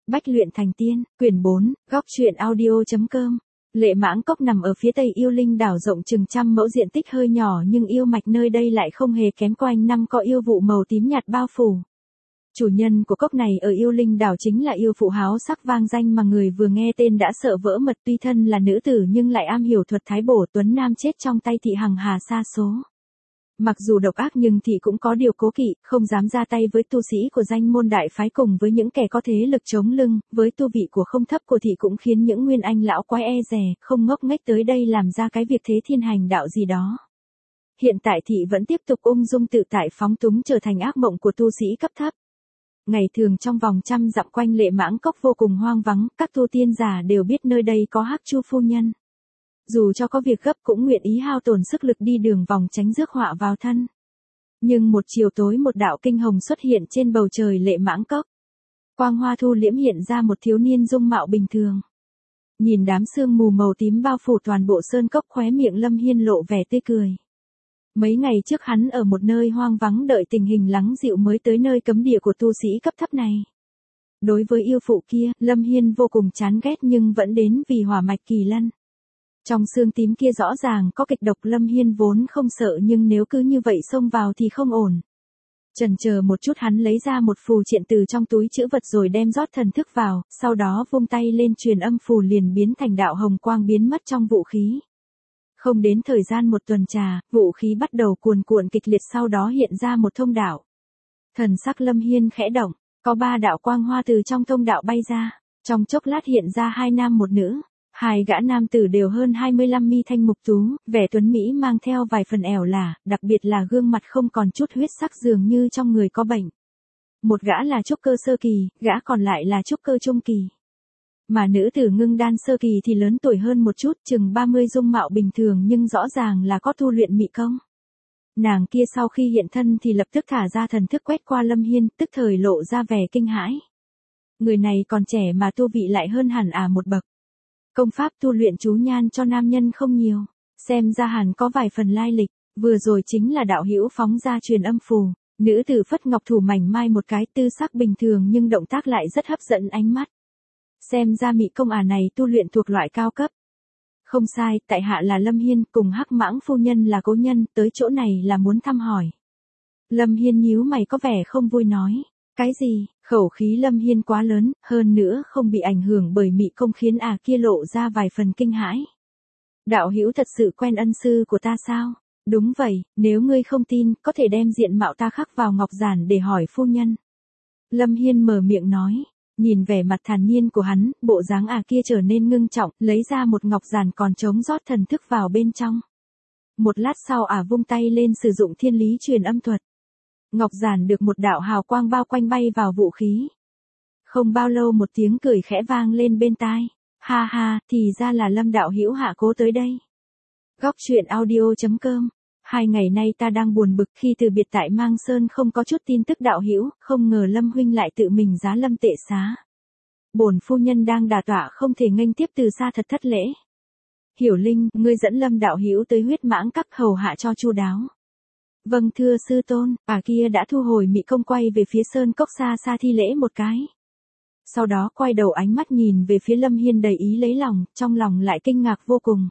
Bách luyện thành tiên, quyển 4, góc truyện audio.com. Lệ Mãng Cốc nằm ở phía tây Yêu Linh đảo rộng chừng trăm mẫu, diện tích hơi nhỏ nhưng yêu mạch nơi đây lại không hề kém, quanh năm có yêu vụ màu tím nhạt bao phủ. Chủ nhân của cốc này ở Yêu Linh đảo chính là yêu phụ háo sắc vang danh mà người vừa nghe tên đã sợ vỡ mật, tuy thân là nữ tử nhưng lại am hiểu thuật thái bổ, tuấn nam chết trong tay thị hằng hà sa số. Mặc dù độc ác nhưng thị cũng có điều cố kỵ, không dám ra tay với tu sĩ của danh môn đại phái cùng với những kẻ có thế lực chống lưng, với tu vị của không thấp của thị cũng khiến những nguyên anh lão quái e dè, không ngốc nghếch tới đây làm ra cái việc thế thiên hành đạo gì đó. Hiện tại thị vẫn tiếp tục ung dung tự tại phóng túng, trở thành ác mộng của tu sĩ cấp thấp. Ngày thường trong vòng trăm dặm quanh Lệ Mãng Cốc vô cùng hoang vắng, các tu tiên giả đều biết nơi đây có Hắc Chu phu nhân. Dù cho có việc gấp cũng nguyện ý hao tổn sức lực đi đường vòng tránh rước họa vào thân. Nhưng một chiều tối, một đạo kinh hồng xuất hiện trên bầu trời Lệ Mãng Cốc. Quang hoa thu liễm, hiện ra một thiếu niên dung mạo bình thường. Nhìn đám sương mù màu tím bao phủ toàn bộ sơn cốc, khóe miệng Lâm Hiên lộ vẻ tươi cười. Mấy ngày trước hắn ở một nơi hoang vắng đợi tình hình lắng dịu mới tới nơi cấm địa của tu sĩ cấp thấp này. Đối với yêu phụ kia, Lâm Hiên vô cùng chán ghét nhưng vẫn đến vì hỏa mạch kỳ lân. Trong xương tím kia rõ ràng có kịch độc, Lâm Hiên vốn không sợ nhưng nếu cứ như vậy xông vào thì không ổn. Chần chờ một chút, hắn lấy ra một phù triện từ trong túi trữ vật rồi đem rót thần thức vào, sau đó vung tay lên truyền âm phù liền biến thành đạo hồng quang biến mất trong vũ khí. Không đến thời gian một tuần trà, vũ khí bắt đầu cuồn cuộn kịch liệt, sau đó hiện ra một thông đạo. Thần sắc Lâm Hiên khẽ động, có 3 đạo quang hoa từ trong thông đạo bay ra, trong chốc lát hiện ra 2 nam một nữ. 2 gã nam tử đều hơn 25, mi thanh mục tú, vẻ tuấn mỹ mang theo vài phần ẻo lả, đặc biệt là gương mặt không còn chút huyết sắc, dường như trong người có bệnh. Một gã là trúc cơ sơ kỳ, gã còn lại là trúc cơ trung kỳ. Mà nữ tử ngưng đan sơ kỳ thì lớn tuổi hơn một chút, chừng 30, dung mạo bình thường nhưng rõ ràng là có tu luyện mị công. Nàng kia sau khi hiện thân thì lập tức thả ra thần thức quét qua Lâm Hiên, tức thời lộ ra vẻ kinh hãi. Người này còn trẻ mà tu vị lại hơn hẳn một bậc. Công pháp tu luyện chú nhan cho nam nhân không nhiều, xem ra hẳn có vài phần lai lịch, vừa rồi chính là đạo hữu phóng ra truyền âm phù. Nữ tử phất ngọc thủ mảnh mai một cái, tư sắc bình thường nhưng động tác lại rất hấp dẫn ánh mắt. Xem ra mị công này tu luyện thuộc loại cao cấp. Không sai, tại hạ là Lâm Hiên, cùng Hắc Mãng phu nhân là cố nhân, tới chỗ này là muốn thăm hỏi. Lâm Hiên nhíu mày có vẻ không vui nói. Cái gì? Khẩu khí Lâm Hiên quá lớn, hơn nữa không bị ảnh hưởng bởi mị công khiến kia lộ ra vài phần kinh hãi. Đạo hữu thật sự quen ân sư của ta sao? Đúng vậy, nếu ngươi không tin, có thể đem diện mạo ta khắc vào ngọc giản để hỏi phu nhân. Lâm Hiên mở miệng nói, nhìn vẻ mặt thản nhiên của hắn, bộ dáng kia trở nên ngưng trọng, lấy ra một ngọc giản còn trống rót thần thức vào bên trong. Một lát sau vung tay lên sử dụng thiên lý truyền âm thuật. Ngọc giản được một đạo hào quang bao quanh bay vào vũ khí. Không bao lâu một tiếng cười khẽ vang lên bên tai. Ha ha, thì ra là Lâm đạo hữu hạ cố tới đây. Góc truyện audio.com. 2 ngày nay ta đang buồn bực khi từ biệt tại Mang Sơn không có chút tin tức đạo hữu, không ngờ Lâm huynh lại tự mình giá lâm tệ xá. Bổn phu nhân đang đả tọa không thể nghênh tiếp, từ xa thật thất lễ. Hiểu Linh, ngươi dẫn Lâm đạo hữu tới Huyết Mãng Các hầu hạ cho chu đáo. Vâng thưa sư tôn, kia đã thu hồi mị công, quay về phía sơn cốc xa xa thi lễ một cái. Sau đó quay đầu ánh mắt nhìn về phía Lâm Hiên đầy ý lấy lòng, trong lòng lại kinh ngạc vô cùng.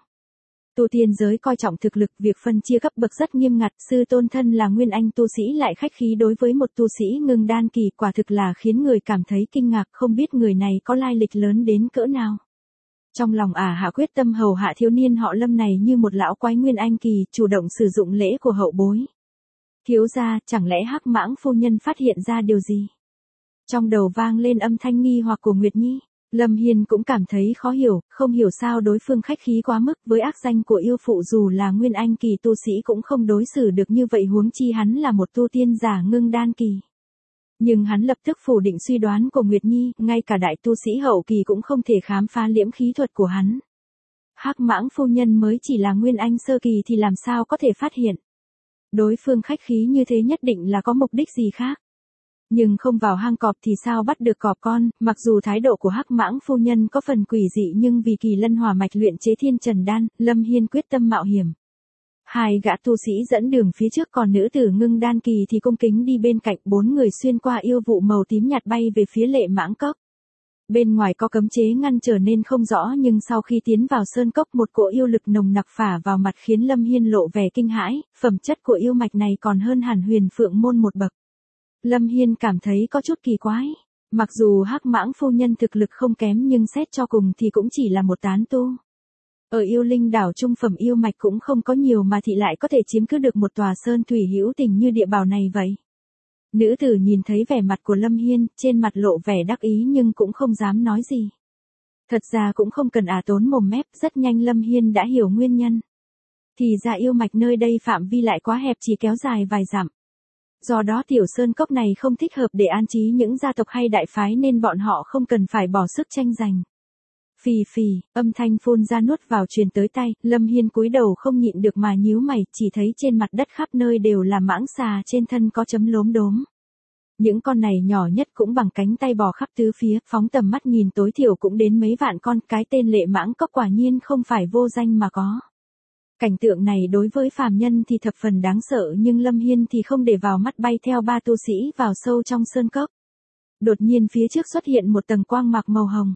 Tu tiên giới coi trọng thực lực, việc phân chia cấp bậc rất nghiêm ngặt, sư tôn thân là nguyên anh tu sĩ lại khách khí đối với một tu sĩ ngưng đan kỳ, quả thực là khiến người cảm thấy kinh ngạc, không biết người này có lai lịch lớn đến cỡ nào. Trong lòng hạ quyết tâm hầu hạ thiếu niên họ Lâm này như một lão quái nguyên anh kỳ, chủ động sử dụng lễ của hậu bối. Thiếu gia, chẳng lẽ Hắc Mãng phu nhân phát hiện ra điều gì? Trong đầu vang lên âm thanh nghi hoặc của Nguyệt Nhi. Lâm Hiên cũng cảm thấy khó hiểu, không hiểu sao đối phương khách khí quá mức, với ác danh của yêu phụ dù là nguyên anh kỳ tu sĩ cũng không đối xử được như vậy, huống chi hắn là một tu tiên giả ngưng đan kỳ. Nhưng hắn lập tức phủ định suy đoán của Nguyệt Nhi, ngay cả đại tu sĩ hậu kỳ cũng không thể khám phá liễm khí thuật của hắn. Hắc Mãng phu nhân mới chỉ là nguyên anh sơ kỳ thì làm sao có thể phát hiện. Đối phương khách khí như thế nhất định là có mục đích gì khác. Nhưng không vào hang cọp thì sao bắt được cọp con, mặc dù thái độ của Hắc Mãng phu nhân có phần quỷ dị nhưng vì kỳ lân hỏa mạch luyện chế thiên trần đan, Lâm Hiên quyết tâm mạo hiểm. 2 gã tu sĩ dẫn đường phía trước, còn nữ tử ngưng đan kỳ thì cung kính đi bên cạnh, 4 người xuyên qua yêu vụ màu tím nhạt bay về phía Lệ Mãng Cốc. Bên ngoài có cấm chế ngăn trở nên không rõ nhưng sau khi tiến vào sơn cốc một cỗ yêu lực nồng nặc phả vào mặt khiến Lâm Hiên lộ vẻ kinh hãi, phẩm chất của yêu mạch này còn hơn hẳn Huyền Phượng môn một bậc. Lâm Hiên cảm thấy có chút kỳ quái. Mặc dù Hắc Mãng phu nhân thực lực không kém nhưng xét cho cùng thì cũng chỉ là một tán tu. Ở yêu linh đảo trung phẩm yêu mạch cũng không có nhiều mà thị lại có thể chiếm cứ được một tòa sơn thủy hữu tình như địa bảo này vậy. Nữ tử nhìn thấy vẻ mặt của Lâm Hiên, trên mặt lộ vẻ đắc ý nhưng cũng không dám nói gì. Thật ra cũng không cần tốn mồm mép, rất nhanh Lâm Hiên đã hiểu nguyên nhân. Thì ra yêu mạch nơi đây phạm vi lại quá hẹp chỉ kéo dài vài dặm. Do đó tiểu sơn cốc này không thích hợp để an trí những gia tộc hay đại phái nên bọn họ không cần phải bỏ sức tranh giành. Phì phì, âm thanh phun ra nuốt vào truyền tới tai, Lâm Hiên cúi đầu không nhịn được mà nhíu mày, chỉ thấy trên mặt đất khắp nơi đều là mãng xà trên thân có chấm lốm đốm. Những con này nhỏ nhất cũng bằng cánh tay bò khắp tứ phía, phóng tầm mắt nhìn tối thiểu cũng đến mấy vạn con, cái tên lệ mãng cốc quả nhiên không phải vô danh mà có. Cảnh tượng này đối với phàm nhân thì thập phần đáng sợ nhưng Lâm Hiên thì không để vào mắt, bay theo ba tu sĩ vào sâu trong sơn cốc. Đột nhiên phía trước xuất hiện một tầng quang mạc màu hồng.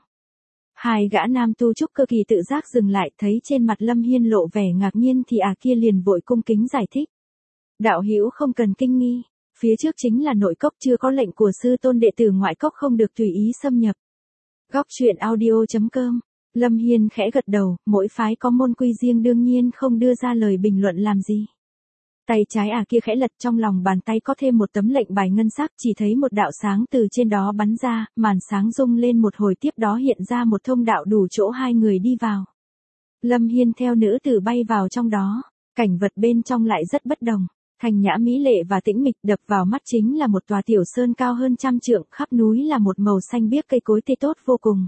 Hai gã nam tu trúc cơ kỳ tự giác dừng lại, thấy trên mặt Lâm Hiên lộ vẻ ngạc nhiên thì kia liền vội cung kính giải thích. Đạo hữu không cần kinh nghi, phía trước chính là nội cốc, chưa có lệnh của sư tôn, đệ tử ngoại cốc không được tùy ý xâm nhập. Góc truyện audio.com. Lâm Hiên khẽ gật đầu, mỗi phái có môn quy riêng đương nhiên không đưa ra lời bình luận làm gì. Tay trái kia khẽ lật, trong lòng bàn tay có thêm một tấm lệnh bài ngân sắc, chỉ thấy một đạo sáng từ trên đó bắn ra, màn sáng rung lên một hồi, tiếp đó hiện ra một thông đạo đủ chỗ hai người đi vào. Lâm Hiên theo nữ tử bay vào trong đó, cảnh vật bên trong lại rất bất đồng, thanh nhã mỹ lệ và tĩnh mịch, đập vào mắt chính là một tòa tiểu sơn cao hơn 100 trượng, khắp núi là một màu xanh biếc cây cối tươi tốt vô cùng.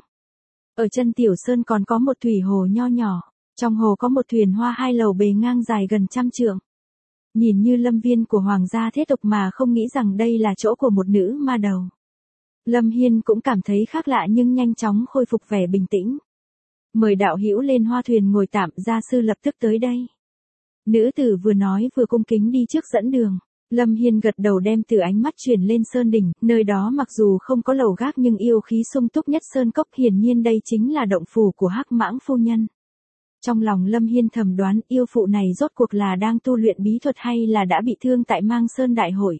Ở chân tiểu sơn còn có một thủy hồ nho nhỏ, trong hồ có một thuyền hoa hai lầu bề ngang dài gần 100 trượng. Nhìn như lâm viên của hoàng gia thế tục mà không nghĩ rằng đây là chỗ của một nữ ma đầu. Lâm Hiên cũng cảm thấy khác lạ nhưng nhanh chóng khôi phục vẻ bình tĩnh. Mời đạo hữu lên hoa thuyền ngồi tạm, gia sư lập tức tới đây. Nữ tử vừa nói vừa cung kính đi trước dẫn đường. Lâm Hiên gật đầu đem từ ánh mắt chuyển lên sơn đỉnh, nơi đó mặc dù không có lầu gác nhưng yêu khí sung túc nhất sơn cốc, hiển nhiên đây chính là động phủ của Hắc Mãng phu nhân. Trong lòng Lâm Hiên thầm đoán yêu phụ này rốt cuộc là đang tu luyện bí thuật hay là đã bị thương tại Mang Sơn đại hội.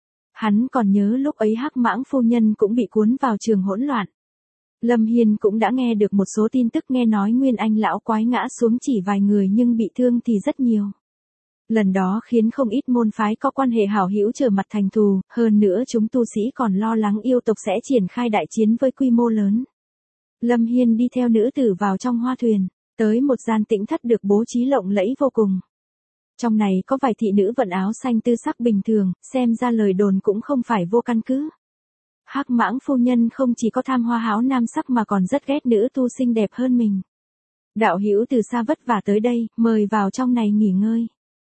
Hắn còn nhớ lúc ấy Hắc Mãng phu nhân cũng bị cuốn vào trường hỗn loạn. Lâm Hiên cũng đã nghe được một số tin tức, nghe nói Nguyên Anh lão quái ngã xuống chỉ vài người nhưng bị thương thì rất nhiều. Lần đó khiến không ít môn phái có quan hệ hảo hữu trở mặt thành thù, hơn nữa chúng tu sĩ còn lo lắng yêu tộc sẽ triển khai đại chiến với quy mô lớn. Lâm Hiên đi theo nữ tử vào trong hoa thuyền, tới một gian tĩnh thất được bố trí lộng lẫy vô cùng. Trong này có vài thị nữ vận áo xanh tư sắc bình thường, xem ra lời đồn cũng không phải vô căn cứ. Hắc Mãng phu nhân không chỉ có tham hoa háo nam sắc mà còn rất ghét nữ tu xinh đẹp hơn mình. Đạo hữu từ xa vất vả tới đây, mời vào trong này nghỉ ngơi.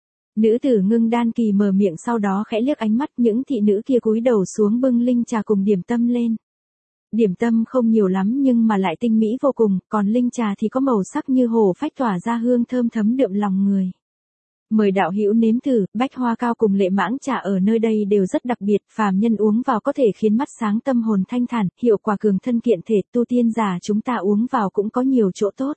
Nữ tử Ngưng Đan Kỳ mở miệng, sau đó khẽ liếc ánh mắt những thị nữ kia cúi đầu xuống bưng linh trà cùng điểm tâm lên. Điểm tâm không nhiều lắm nhưng mà lại tinh mỹ vô cùng, còn linh trà thì có màu sắc như hồ phách tỏa ra hương thơm thấm đượm lòng người. Mời đạo hữu nếm thử, bách hoa cao cùng lệ mãng trà ở nơi đây đều rất đặc biệt, phàm nhân uống vào có thể khiến mắt sáng tâm hồn thanh thản, hiệu quả cường thân kiện thể, tu tiên giả chúng ta uống vào cũng có nhiều chỗ tốt.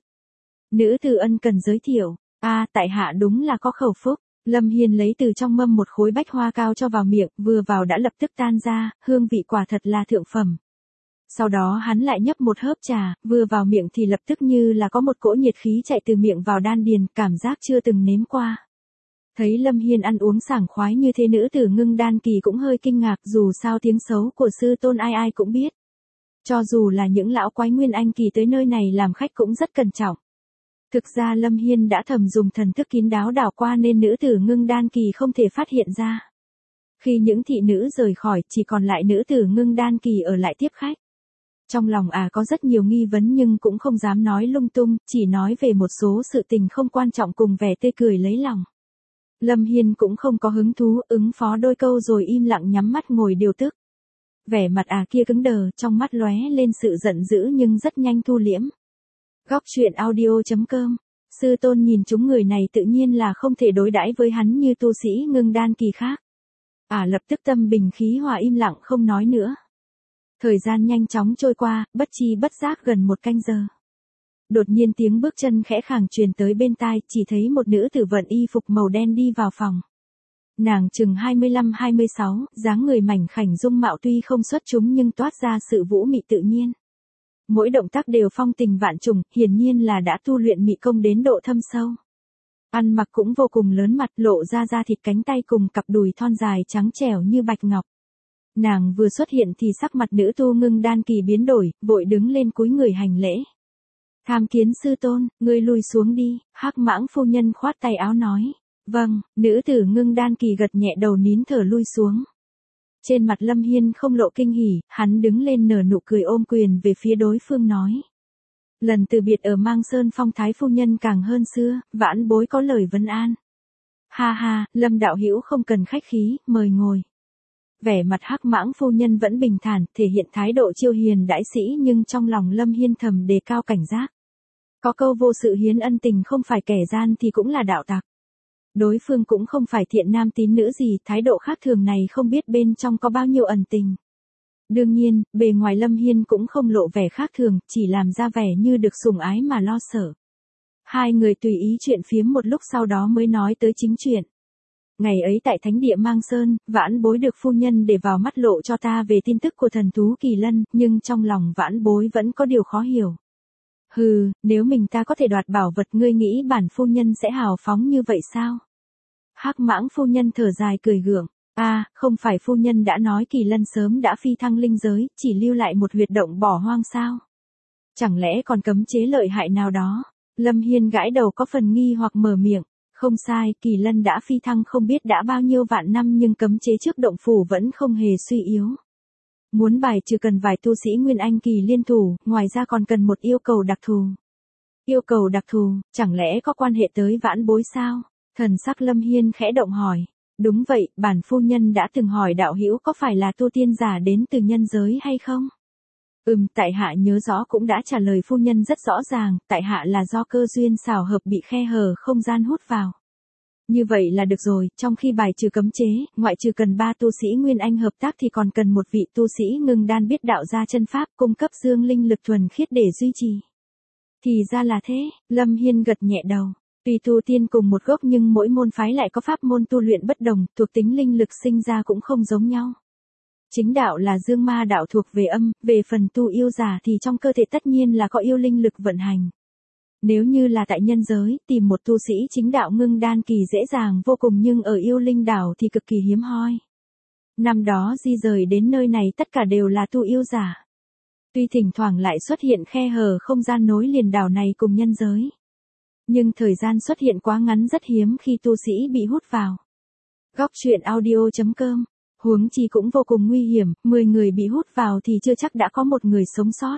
Nữ tử ân cần giới thiệu, tại hạ đúng là có khẩu phúc. Lâm Hiên lấy từ trong mâm một khối bách hoa cao cho vào miệng, vừa vào đã lập tức tan ra, hương vị quả thật là thượng phẩm. Sau đó hắn lại nhấp một hớp trà, vừa vào miệng thì lập tức như là có một cỗ nhiệt khí chạy từ miệng vào đan điền, cảm giác chưa từng nếm qua. Thấy Lâm Hiên ăn uống sảng khoái như thế, nữ tử Ngưng Đan Kỳ cũng hơi kinh ngạc, dù sao tiếng xấu của sư tôn ai ai cũng biết. Cho dù là những lão quái Nguyên Anh Kỳ tới nơi này làm khách cũng rất cẩn trọng. Thực ra Lâm Hiên đã thầm dùng thần thức kín đáo đảo qua nên nữ tử Ngưng Đan Kỳ không thể phát hiện ra. Khi những thị nữ rời khỏi, chỉ còn lại nữ tử Ngưng Đan Kỳ ở lại tiếp khách. Trong lòng có rất nhiều nghi vấn nhưng cũng không dám nói lung tung, chỉ nói về một số sự tình không quan trọng cùng vẻ tươi cười lấy lòng. Lâm Hiên cũng không có hứng thú, ứng phó đôi câu rồi im lặng nhắm mắt ngồi điều tức. Vẻ mặt kia cứng đờ, trong mắt lóe lên sự giận dữ nhưng rất nhanh thu liễm. Góc truyện audio.com. Sư tôn nhìn chúng người này tự nhiên là không thể đối đãi với hắn như tu sĩ Ngưng Đan Kỳ khác. Lập tức tâm bình khí hòa im lặng không nói nữa. Thời gian nhanh chóng trôi qua, bất chi bất giác gần 1 canh giờ. Đột nhiên tiếng bước chân khẽ khàng truyền tới bên tai, chỉ thấy một nữ tử vận y phục màu đen đi vào phòng. Nàng chừng 25-26, dáng người mảnh khảnh dung mạo tuy không xuất chúng nhưng toát ra sự vũ mị tự nhiên. Mỗi động tác đều phong tình vạn trùng, hiển nhiên là đã tu luyện mị công đến độ thâm sâu. Ăn mặc cũng vô cùng lớn mặt, lộ ra da thịt cánh tay cùng cặp đùi thon dài trắng trẻo như bạch ngọc. Nàng vừa xuất hiện thì sắc mặt nữ tu ngưng đan kỳ biến đổi, vội đứng lên cúi người hành lễ. Tham kiến sư tôn, ngươi lùi xuống đi, Hắc Mãng phu nhân khoát tay áo nói. Vâng, nữ tử ngưng đan kỳ gật nhẹ đầu nín thở lui xuống. Trên mặt Lâm Hiên không lộ kinh hỉ, hắn đứng lên nở nụ cười ôm quyền về phía đối phương nói. Lần từ biệt ở Mang Sơn phong thái phu nhân càng hơn xưa, vãn bối có lời vấn an. Ha ha, Lâm đạo hữu không cần khách khí, mời ngồi. Vẻ mặt Hắc Mãng phu nhân vẫn bình thản, thể hiện thái độ chiêu hiền đãi sĩ nhưng trong lòng Lâm Hiên thầm đề cao cảnh giác. Có câu vô sự hiến ân tình không phải kẻ gian thì cũng là đạo tặc. Đối phương cũng không phải thiện nam tín nữ gì, thái độ khác thường này không biết bên trong có bao nhiêu ẩn tình. Đương nhiên, bề ngoài Lâm Hiên cũng không lộ vẻ khác thường, chỉ làm ra vẻ như được sủng ái mà lo sợ. Hai người tùy ý chuyện phiếm một lúc sau đó mới nói tới chính chuyện. Ngày ấy tại thánh địa Mang Sơn, vãn bối được phu nhân để vào mắt lộ cho ta về tin tức của thần thú Kỳ Lân, nhưng trong lòng vãn bối vẫn có điều khó hiểu. Hừ, nếu mình ta có thể đoạt bảo vật ngươi nghĩ bản phu nhân sẽ hào phóng như vậy sao? Hắc Mãng phu nhân thở dài cười gượng. Không phải phu nhân đã nói Kỳ Lân sớm đã phi thăng linh giới, chỉ lưu lại một huyệt động bỏ hoang sao? Chẳng lẽ còn cấm chế lợi hại nào đó? Lâm Hiên gãi đầu có phần nghi hoặc mở miệng. Không sai, Kỳ Lân đã phi thăng không biết đã bao nhiêu vạn năm nhưng cấm chế trước động phủ vẫn không hề suy yếu. Muốn bài trừ cần vài tu sĩ Nguyên Anh kỳ liên thủ, ngoài ra còn cần một yêu cầu đặc thù. Yêu cầu đặc thù, chẳng lẽ có quan hệ tới vãn bối sao? Thần sắc Lâm Hiên khẽ động hỏi. Đúng vậy, bản phu nhân đã từng hỏi đạo hữu có phải là tu tiên giả đến từ nhân giới hay không? Tại hạ nhớ rõ cũng đã trả lời phu nhân rất rõ ràng, tại hạ là do cơ duyên xảo hợp bị khe hở không gian hút vào. Như vậy là được rồi, trong khi bài trừ cấm chế, ngoại trừ cần 3 tu sĩ Nguyên Anh hợp tác thì còn cần một vị tu sĩ ngưng đan biết đạo ra chân pháp cung cấp dương linh lực thuần khiết để duy trì. Thì ra là thế, Lâm Hiên gật nhẹ đầu. Tuy tu tiên cùng một gốc nhưng mỗi môn phái lại có pháp môn tu luyện bất đồng, thuộc tính linh lực sinh ra cũng không giống nhau. Chính đạo là dương ma đạo thuộc về âm, về phần tu yêu giả thì trong cơ thể tất nhiên là có yêu linh lực vận hành. Nếu như là tại nhân giới, tìm một tu sĩ chính đạo ngưng đan kỳ dễ dàng vô cùng nhưng ở yêu linh đảo thì cực kỳ hiếm hoi. Năm đó di rời đến nơi này tất cả đều là tu yêu giả. Tuy thỉnh thoảng lại xuất hiện khe hở không gian nối liền đảo này cùng nhân giới. Nhưng thời gian xuất hiện quá ngắn rất hiếm khi tu sĩ bị hút vào. Góc truyện audio.com. Huống chi cũng vô cùng nguy hiểm, 10 người bị hút vào thì chưa chắc đã có một người sống sót.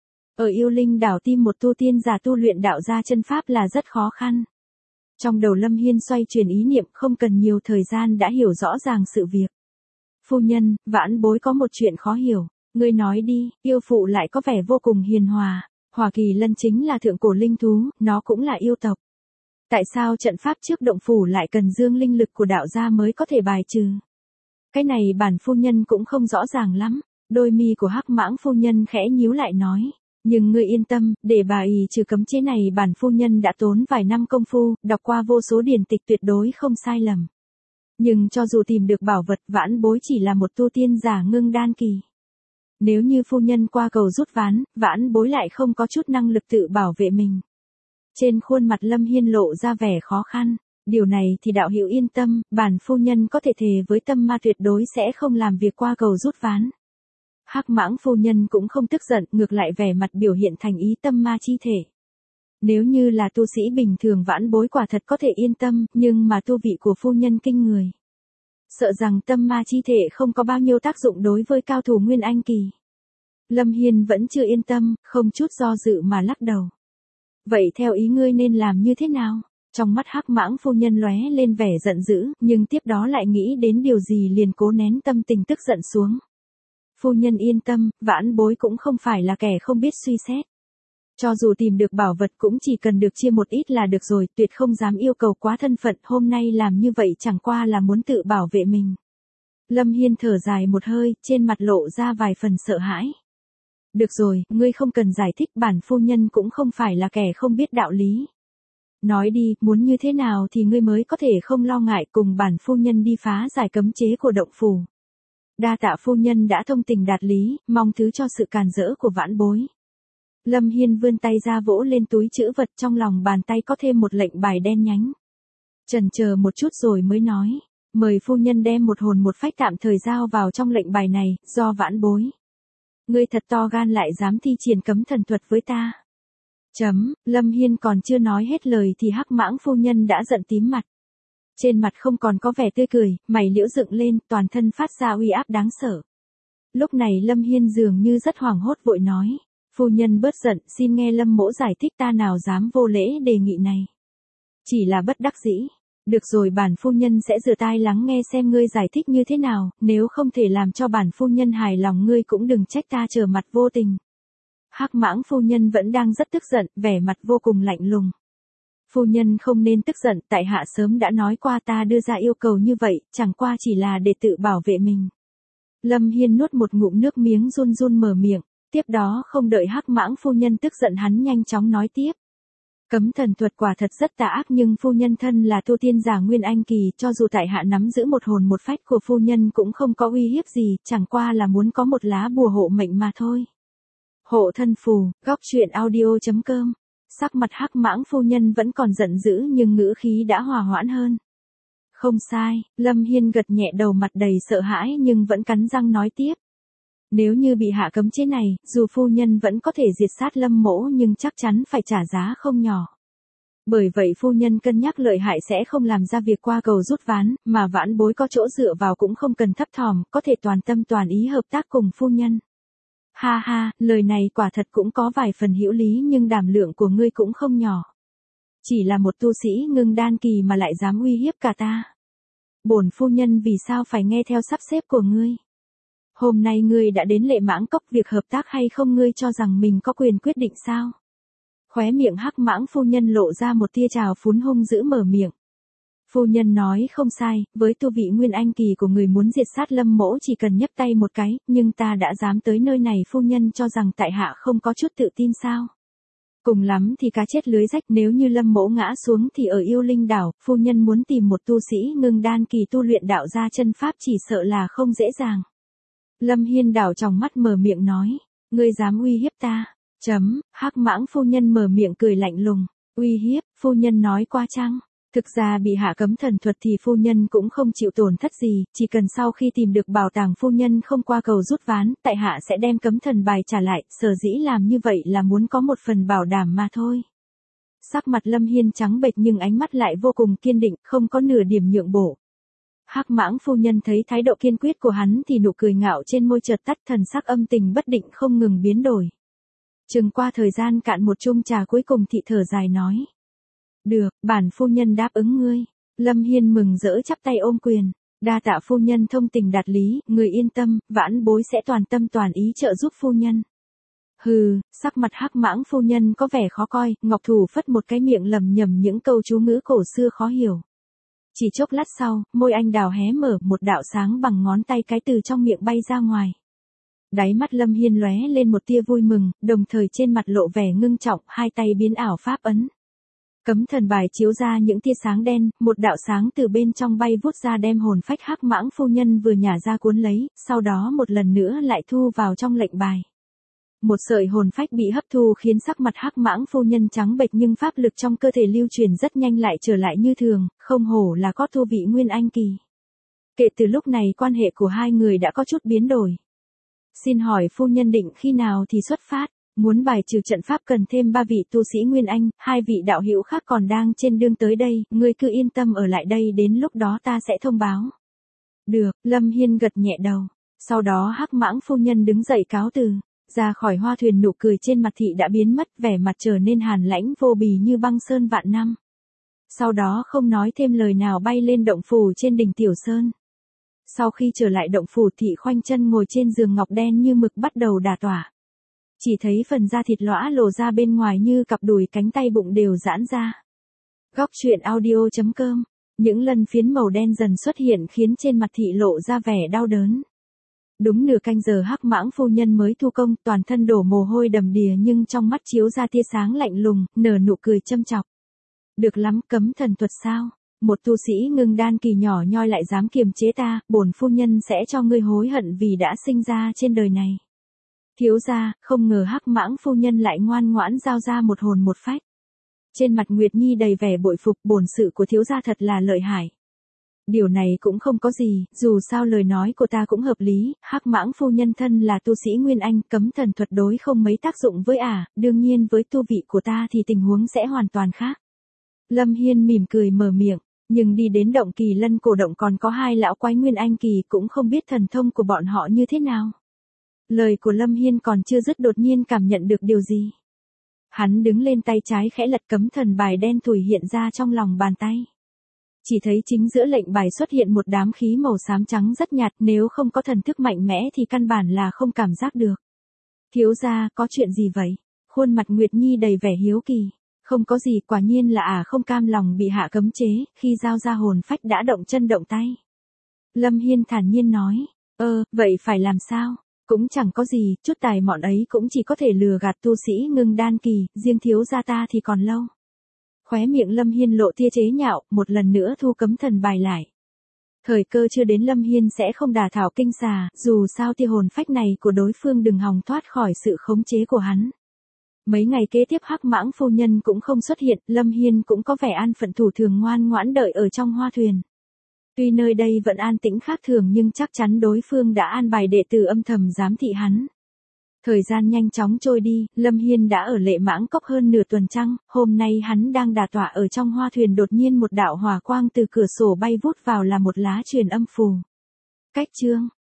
Ở yêu linh đảo tìm một tu tiên giả tu luyện đạo ra chân pháp là rất khó khăn. Trong đầu Lâm Hiên xoay chuyển ý niệm không cần nhiều thời gian đã hiểu rõ ràng sự việc. Phu nhân, vãn bối có một chuyện khó hiểu. Ngươi nói đi, yêu phụ lại có vẻ vô cùng hiền hòa. Hỏa Kỳ Lân chính là thượng cổ linh thú, nó cũng là yêu tộc. Tại sao trận pháp trước động phủ lại cần dương linh lực của đạo gia mới có thể bài trừ? Cái này bản phu nhân cũng không rõ ràng lắm. Đôi mi của Hắc Mãng phu nhân khẽ nhíu lại nói. Nhưng ngươi yên tâm, để bà ý trừ cấm chế này bản phu nhân đã tốn vài năm công phu, đọc qua vô số điển tịch tuyệt đối không sai lầm. Nhưng cho dù tìm được bảo vật vãn bối chỉ là một tu tiên giả ngưng đan kỳ. Nếu như phu nhân qua cầu rút ván, vãn bối lại không có chút năng lực tự bảo vệ mình. Trên khuôn mặt Lâm Hiên lộ ra vẻ khó khăn. Điều này thì đạo hữu yên tâm, bản phu nhân có thể thề với tâm ma tuyệt đối sẽ không làm việc qua cầu rút ván. Hắc Mãng phu nhân cũng không tức giận, ngược lại vẻ mặt biểu hiện thành ý tâm ma chi thể. Nếu như là tu sĩ bình thường vãn bối quả thật có thể yên tâm, nhưng mà tu vị của phu nhân kinh người. Sợ rằng tâm ma chi thể không có bao nhiêu tác dụng đối với cao thủ Nguyên Anh kỳ. Lâm Hiên vẫn chưa yên tâm, không chút do dự mà lắc đầu. Vậy theo ý ngươi nên làm như thế nào? Trong mắt Hắc Mãng phu nhân lóe lên vẻ giận dữ, nhưng tiếp đó lại nghĩ đến điều gì liền cố nén tâm tình tức giận xuống. Phu nhân yên tâm, vãn bối cũng không phải là kẻ không biết suy xét. Cho dù tìm được bảo vật cũng chỉ cần được chia một ít là được rồi, tuyệt không dám yêu cầu quá thân phận, hôm nay làm như vậy chẳng qua là muốn tự bảo vệ mình. Lâm Hiên thở dài một hơi, trên mặt lộ ra vài phần sợ hãi. Được rồi, ngươi không cần giải thích, bản phu nhân cũng không phải là kẻ không biết đạo lý. Nói đi, muốn như thế nào thì ngươi mới có thể không lo ngại cùng bản phu nhân đi phá giải cấm chế của động phủ. Đa tạ phu nhân đã thông tình đạt lý, mong thứ cho sự càn rỡ của vãn bối. Lâm Hiên vươn tay ra vỗ lên túi trữ vật, trong lòng bàn tay có thêm một lệnh bài đen nhánh. Chần chờ một chút rồi mới nói, mời phu nhân đem một hồn một phách tạm thời giao vào trong lệnh bài này, do vãn bối. Ngươi thật to gan lại dám thi triển cấm thần thuật với ta. Lâm Hiên còn chưa nói hết lời thì Hắc Mãng phu nhân đã giận tím mặt. Trên mặt không còn có vẻ tươi cười, mày liễu dựng lên, toàn thân phát ra uy áp đáng sợ. Lúc này Lâm Hiên dường như rất hoảng hốt vội nói, phu nhân bớt giận, xin nghe Lâm mỗ giải thích, ta nào dám vô lễ đề nghị này. Chỉ là bất đắc dĩ. Được rồi, bản phu nhân sẽ giơ tai lắng nghe xem ngươi giải thích như thế nào, nếu không thể làm cho bản phu nhân hài lòng ngươi cũng đừng trách ta trở mặt vô tình. Hắc Mãng phu nhân vẫn đang rất tức giận, vẻ mặt vô cùng lạnh lùng. Phu nhân không nên tức giận, tại hạ sớm đã nói qua ta đưa ra yêu cầu như vậy, chẳng qua chỉ là để tự bảo vệ mình. Lâm Hiên nuốt một ngụm nước miếng run run mở miệng, tiếp đó không đợi Hắc Mãng phu nhân tức giận hắn nhanh chóng nói tiếp. Cấm thần thuật quả thật rất tà ác, nhưng phu nhân thân là tu tiên giả Nguyên Anh kỳ, cho dù tại hạ nắm giữ một hồn một phách của phu nhân cũng không có uy hiếp gì, chẳng qua là muốn có một lá bùa hộ mệnh mà thôi. Hộ thân phù, góc truyện audio.com. Sắc mặt Hắc Mãng phu nhân vẫn còn giận dữ nhưng ngữ khí đã hòa hoãn hơn. Không sai, Lâm Hiên gật nhẹ đầu, mặt đầy sợ hãi nhưng vẫn cắn răng nói tiếp. Nếu như bị hạ cấm chế này, dù phu nhân vẫn có thể diệt sát Lâm mỗ nhưng chắc chắn phải trả giá không nhỏ. Bởi vậy phu nhân cân nhắc lợi hại sẽ không làm ra việc qua cầu rút ván, mà vãn bối có chỗ dựa vào cũng không cần thấp thỏm, có thể toàn tâm toàn ý hợp tác cùng phu nhân. Ha ha, lời này quả thật cũng có vài phần hữu lý, nhưng đảm lượng của ngươi cũng không nhỏ. Chỉ là một tu sĩ ngưng đan kỳ mà lại dám uy hiếp cả ta. Bổn phu nhân vì sao phải nghe theo sắp xếp của ngươi? Hôm nay ngươi đã đến Lệ Mãng Cốc, việc hợp tác hay không ngươi cho rằng mình có quyền quyết định sao? Khóe miệng Hắc Mãng phu nhân lộ ra một tia trào phúng, hung dữ mở miệng. Phu nhân nói không sai, với tu vị Nguyên Anh kỳ của người muốn diệt sát Lâm mỗ chỉ cần nhấc tay một cái, nhưng ta đã dám tới nơi này, phu nhân cho rằng tại hạ không có chút tự tin sao? Cùng lắm thì cá chết lưới rách, nếu như Lâm mỗ ngã xuống thì ở Yêu Linh đảo, phu nhân muốn tìm một tu sĩ ngưng đan kỳ tu luyện đạo gia chân pháp chỉ sợ là không dễ dàng. Lâm Hiên đảo tròng mắt mở miệng nói, ngươi dám uy hiếp ta? Hắc Mãng phu nhân mở miệng cười lạnh lùng, uy hiếp, phu nhân nói qua chăng? Thực ra bị hạ cấm thần thuật thì phu nhân cũng không chịu tổn thất gì, chỉ cần sau khi tìm được bảo tàng phu nhân không qua cầu rút ván, tại hạ sẽ đem cấm thần bài trả lại, sở dĩ làm như vậy là muốn có một phần bảo đảm mà thôi. Sắc mặt Lâm Hiên trắng bệch nhưng ánh mắt lại vô cùng kiên định, không có nửa điểm nhượng bộ. Hắc Mãng phu nhân thấy thái độ kiên quyết của hắn thì nụ cười ngạo trên môi chợt tắt, thần sắc âm tình bất định không ngừng biến đổi. Chừng qua thời gian cạn một chung trà cuối cùng thị thở dài nói. Được, bản phu nhân đáp ứng ngươi. Lâm Hiên mừng rỡ chắp tay ôm quyền. Đa tạ phu nhân thông tình đạt lý, người yên tâm, vãn bối sẽ toàn tâm toàn ý trợ giúp phu nhân. Hừ, sắc mặt Hắc Mãng phu nhân có vẻ khó coi, ngọc thủ phất một cái miệng lầm nhầm những câu chú ngữ cổ xưa khó hiểu. Chỉ chốc lát sau, môi anh đào hé mở, một đạo sáng bằng ngón tay cái từ trong miệng bay ra ngoài. Đáy mắt Lâm Hiên lóe lên một tia vui mừng, đồng thời trên mặt lộ vẻ ngưng trọng, hai tay biến ảo pháp ấn. Cấm thần bài chiếu ra những tia sáng đen, một đạo sáng từ bên trong bay vút ra đem hồn phách Hắc Mãng phu nhân vừa nhả ra cuốn lấy, sau đó một lần nữa lại thu vào trong lệnh bài. Một sợi hồn phách bị hấp thu khiến sắc mặt Hắc Mãng phu nhân trắng bệch nhưng pháp lực trong cơ thể lưu truyền rất nhanh lại trở lại như thường, không hổ là có tu vị Nguyên Anh kỳ. Kể từ lúc này quan hệ của hai người đã có chút biến đổi. Xin hỏi phu nhân định khi nào thì xuất phát? Muốn bài trừ trận pháp cần thêm 3 vị tu sĩ Nguyên Anh, 2 vị đạo hữu khác còn đang trên đường tới đây, ngươi cứ yên tâm ở lại đây, đến lúc đó ta sẽ thông báo. Được, Lâm Hiên gật nhẹ đầu. Sau đó Hắc Mãng phu nhân đứng dậy cáo từ. Ra khỏi hoa thuyền, nụ cười trên mặt thị đã biến mất, vẻ mặt trở nên hàn lãnh vô bì như băng sơn vạn năm. Sau đó không nói thêm lời nào bay lên động phủ trên đỉnh Tiểu Sơn. Sau khi trở lại động phủ thị khoanh chân ngồi trên giường ngọc đen như mực bắt đầu đả tỏa. Chỉ thấy phần da thịt lõa lộ ra bên ngoài như cặp đùi, cánh tay bụng đều giãn ra. Góc truyện audio.com Những lân phiến màu đen dần xuất hiện khiến trên mặt thị lộ ra vẻ đau đớn. Đúng nửa canh giờ Hắc Mãng phu nhân mới thu công, toàn thân đổ mồ hôi đầm đìa nhưng trong mắt chiếu ra tia sáng lạnh lùng, nở nụ cười châm chọc. Được lắm, cấm thần thuật sao? Một tu sĩ ngưng đan kỳ nhỏ nhoi lại dám kiềm chế ta, bổn phu nhân sẽ cho ngươi hối hận vì đã sinh ra trên đời này. Thiếu gia, không ngờ Hắc Mãng phu nhân lại ngoan ngoãn giao ra một hồn một phách. Trên mặt Nguyệt Nhi đầy vẻ bội phục, bổn sự của thiếu gia thật là lợi hại. Điều này cũng không có gì, dù sao lời nói của ta cũng hợp lý, Hắc Mãng phu nhân thân là tu sĩ Nguyên Anh, cấm thần thuật đối không mấy tác dụng với đương nhiên với tu vị của ta thì tình huống sẽ hoàn toàn khác. Lâm Hiên mỉm cười mở miệng, nhưng đi đến động Kỳ Lân cổ động còn có hai lão quái Nguyên Anh kỳ cũng không biết thần thông của bọn họ như thế nào. Lời của Lâm Hiên còn chưa dứt đột nhiên cảm nhận được điều gì. Hắn đứng lên tay trái khẽ lật cấm thần bài đen thủi hiện ra trong lòng bàn tay. Chỉ thấy chính giữa lệnh bài xuất hiện một đám khí màu xám trắng rất nhạt, nếu không có thần thức mạnh mẽ thì căn bản là không cảm giác được. Thiếu gia, có chuyện gì vậy? Khuôn mặt Nguyệt Nhi đầy vẻ hiếu kỳ. Không có gì, quả nhiên là không cam lòng bị hạ cấm chế, khi giao ra hồn phách đã động chân động tay. Lâm Hiên thản nhiên nói, vậy phải làm sao? Cũng chẳng có gì, chút tài mọn ấy cũng chỉ có thể lừa gạt tu sĩ ngưng đan kỳ, riêng thiếu gia ta thì còn lâu. Khóe miệng Lâm Hiên lộ tia chế nhạo, một lần nữa thu cấm thần bài lại. Thời cơ chưa đến Lâm Hiên sẽ không đả thảo kinh xà, dù sao tia hồn phách này của đối phương đừng hòng thoát khỏi sự khống chế của hắn. Mấy ngày kế tiếp Hắc Mãng phu nhân cũng không xuất hiện, Lâm Hiên cũng có vẻ an phận thủ thường ngoan ngoãn đợi ở trong hoa thuyền. Tuy nơi đây vẫn an tĩnh khác thường nhưng chắc chắn đối phương đã an bài đệ tử âm thầm giám thị hắn. Thời gian nhanh chóng trôi đi, Lâm Hiên đã ở Lệ Mãng Cốc hơn nửa tuần trăng, hôm nay hắn đang đả tọa ở trong hoa thuyền đột nhiên một đạo hỏa quang từ cửa sổ bay vút vào là một lá truyền âm phù. Cách chương